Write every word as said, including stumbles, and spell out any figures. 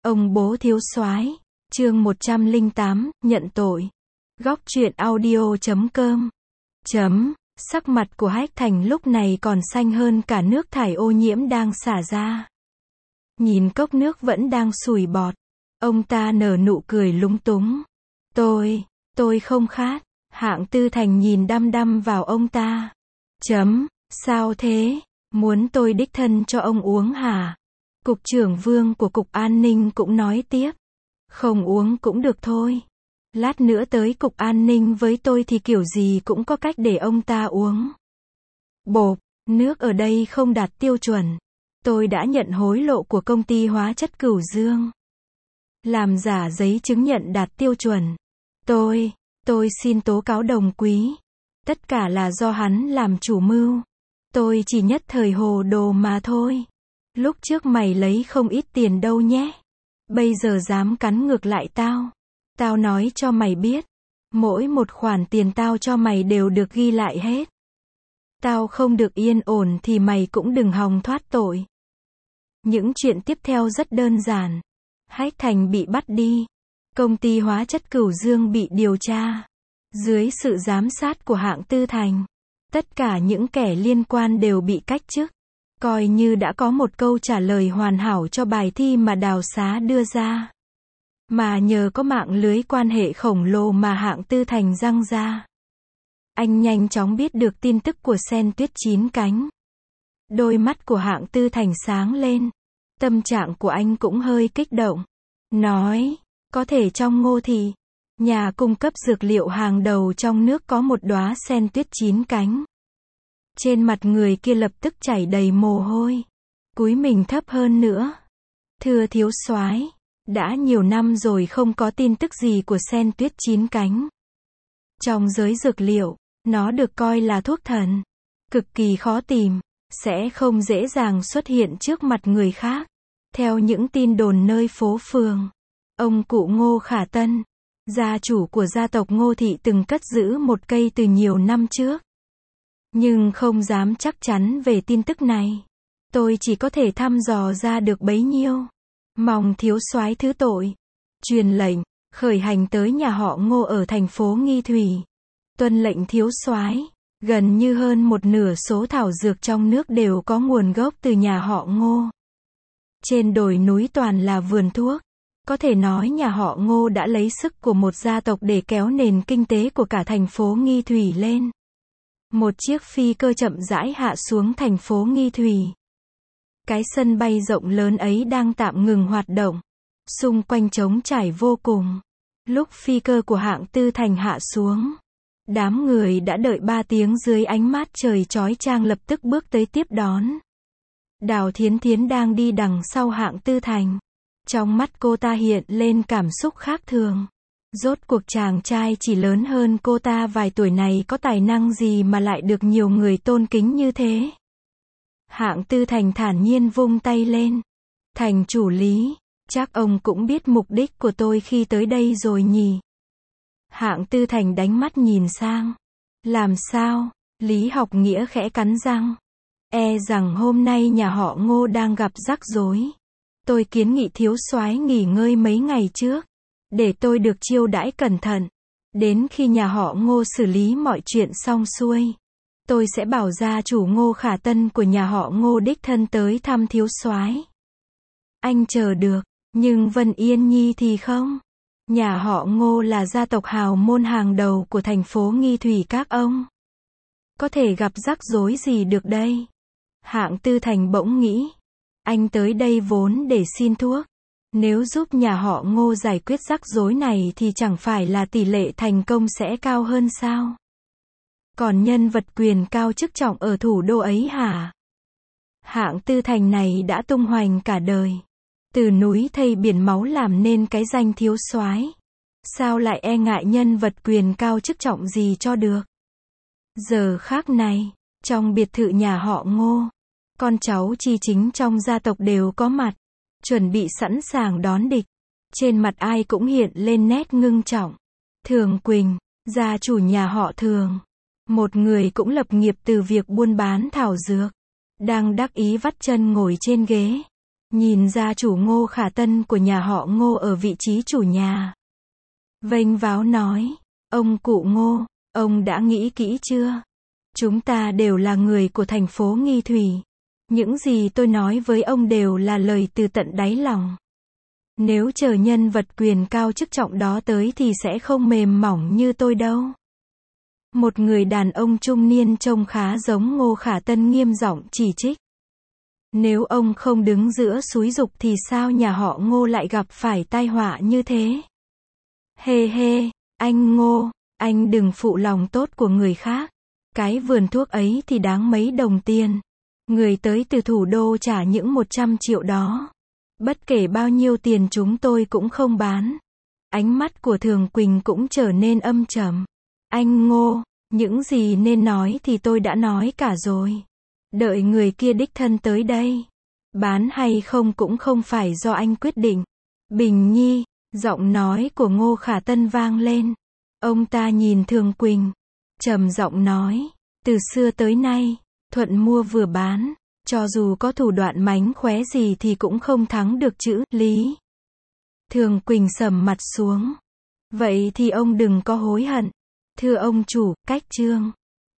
Ông bố thiếu soái, chương một trăm lẻ tám, nhận tội. Góc truyện audio chấm com. Chấm, sắc mặt của Hách Thành lúc này còn xanh hơn cả nước thải ô nhiễm đang xả ra. Nhìn cốc nước vẫn đang sùi bọt, ông ta nở nụ cười lúng túng. Tôi, tôi không khát. Hạng Tư Thành nhìn đăm đăm vào ông ta. Chấm, sao thế? Muốn tôi đích thân cho ông uống hả? Cục trưởng Vương của Cục An ninh cũng nói tiếp. Không uống cũng được thôi. Lát nữa tới Cục An ninh với tôi thì kiểu gì cũng có cách để ông ta uống. Bộp, nước ở đây không đạt tiêu chuẩn. Tôi đã nhận hối lộ của công ty hóa chất Cửu Dương. Làm giả giấy chứng nhận đạt tiêu chuẩn. Tôi, tôi xin tố cáo đồng quý. Tất cả là do hắn làm chủ mưu. Tôi chỉ nhất thời hồ đồ mà thôi. Lúc trước mày lấy không ít tiền đâu nhé. Bây giờ dám cắn ngược lại tao. Tao nói cho mày biết. Mỗi một khoản tiền tao cho mày đều được ghi lại hết. Tao không được yên ổn thì mày cũng đừng hòng thoát tội. Những chuyện tiếp theo rất đơn giản. Hách Thành bị bắt đi. Công ty hóa chất Cửu Dương bị điều tra. Dưới sự giám sát của Hạng Tư Thành, tất cả những kẻ liên quan đều bị cách chức. Coi như đã có một câu trả lời hoàn hảo cho bài thi mà Đào Xá đưa ra. Mà nhờ có mạng lưới quan hệ khổng lồ mà Hạng Tư Thành răng ra. Anh nhanh chóng biết được tin tức của Sen Tuyết chín cánh. Đôi mắt của Hạng Tư Thành sáng lên. Tâm trạng của anh cũng hơi kích động. Nói, có thể trong Ngô Thị, nhà cung cấp dược liệu hàng đầu trong nước có một đóa sen tuyết chín cánh. Trên mặt người kia lập tức chảy đầy mồ hôi. Cúi mình thấp hơn nữa. Thưa thiếu soái, đã nhiều năm rồi không có tin tức gì của sen tuyết chín cánh. Trong giới dược liệu, nó được coi là thuốc thần. Cực kỳ khó tìm, sẽ không dễ dàng xuất hiện trước mặt người khác. Theo những tin đồn nơi phố phường, ông cụ Ngô Khả Tân, gia chủ của gia tộc Ngô Thị từng cất giữ một cây từ nhiều năm trước. Nhưng không dám chắc chắn về tin tức này. Tôi chỉ có thể thăm dò ra được bấy nhiêu. Mong thiếu soái thứ tội. Truyền lệnh, khởi hành tới nhà họ Ngô ở thành phố Nghi Thủy. Tuân lệnh thiếu soái. Gần như hơn một nửa số thảo dược trong nước đều có nguồn gốc từ nhà họ Ngô. Trên đồi núi toàn là vườn thuốc. Có thể nói nhà họ Ngô đã lấy sức của một gia tộc để kéo nền kinh tế của cả thành phố Nghi Thủy lên. Một chiếc phi cơ chậm rãi hạ xuống thành phố Nghi Thủy. Cái sân bay rộng lớn ấy đang tạm ngừng hoạt động. Xung quanh trống trải vô cùng. Lúc phi cơ của Hạng Tư Thành hạ xuống, đám người đã đợi ba tiếng dưới ánh mát trời chói chang lập tức bước tới tiếp đón. Đào Thiến Thiến đang đi đằng sau Hạng Tư Thành. Trong mắt cô ta hiện lên cảm xúc khác thường. Rốt cuộc chàng trai chỉ lớn hơn cô ta vài tuổi này có tài năng gì mà lại được nhiều người tôn kính như thế. Hạng Tư Thành thản nhiên vung tay lên. Thành chủ Lý, chắc ông cũng biết mục đích của tôi khi tới đây rồi nhỉ. Hạng Tư Thành đánh mắt nhìn sang. Làm sao? Lý Học Nghĩa khẽ cắn răng. E rằng hôm nay nhà họ Ngô đang gặp rắc rối. Tôi kiến nghị thiếu soái nghỉ ngơi mấy ngày trước, để tôi được chiêu đãi cẩn thận. Đến khi nhà họ Ngô xử lý mọi chuyện xong xuôi, tôi sẽ bảo gia chủ Ngô Khả Tân của nhà họ Ngô đích thân tới thăm thiếu soái. Anh chờ được, nhưng Vân Yên Nhi thì không. Nhà họ Ngô là gia tộc hào môn hàng đầu của thành phố Nghi Thủy các ông. Có thể gặp rắc rối gì được đây? Hạng Tư Thành bỗng nghĩ. Anh tới đây vốn để xin thuốc. Nếu giúp nhà họ Ngô giải quyết rắc rối này thì chẳng phải là tỷ lệ thành công sẽ cao hơn sao? Còn nhân vật quyền cao chức trọng ở thủ đô ấy hả? Hạng Tư Thành này đã tung hoành cả đời. Từ núi thây biển máu làm nên cái danh thiếu soái. Sao lại e ngại nhân vật quyền cao chức trọng gì cho được? Giờ khác này, trong biệt thự nhà họ Ngô, con cháu chi chính trong gia tộc đều có mặt, chuẩn bị sẵn sàng đón địch. Trên mặt ai cũng hiện lên nét ngưng trọng. Thường Quỳnh, gia chủ nhà họ Thường, một người cũng lập nghiệp từ việc buôn bán thảo dược, đang đắc ý vắt chân ngồi trên ghế. Nhìn gia chủ Ngô Khả Tân của nhà họ Ngô ở vị trí chủ nhà. Vênh váo nói, ông cụ Ngô, ông đã nghĩ kỹ chưa? Chúng ta đều là người của thành phố Nghi Thủy. Những gì tôi nói với ông đều là lời từ tận đáy lòng. Nếu chờ nhân vật quyền cao chức trọng đó tới thì sẽ không mềm mỏng như tôi đâu. Một người đàn ông trung niên trông khá giống Ngô Khả Tân nghiêm giọng chỉ trích. Nếu ông không đứng giữa xúi giục thì sao nhà họ Ngô lại gặp phải tai họa như thế? Hê hê, anh Ngô, anh đừng phụ lòng tốt của người khác. Cái vườn thuốc ấy thì đáng mấy đồng tiền. Người tới từ thủ đô trả những một trăm triệu đó. Bất kể bao nhiêu tiền chúng tôi cũng không bán. Ánh mắt của Thường Quỳnh cũng trở nên âm trầm. Anh Ngô, những gì nên nói thì tôi đã nói cả rồi. Đợi người kia đích thân tới đây. Bán hay không cũng không phải do anh quyết định. Bình Nhi, giọng nói của Ngô Khả Tân vang lên. Ông ta nhìn Thường Quỳnh, trầm giọng nói, từ xưa tới nay, thuận mua vừa bán, cho dù có thủ đoạn mánh khóe gì thì cũng không thắng được chữ lý. Thường Quỳnh sầm mặt xuống. Vậy thì ông đừng có hối hận. Thưa ông chủ, cách chương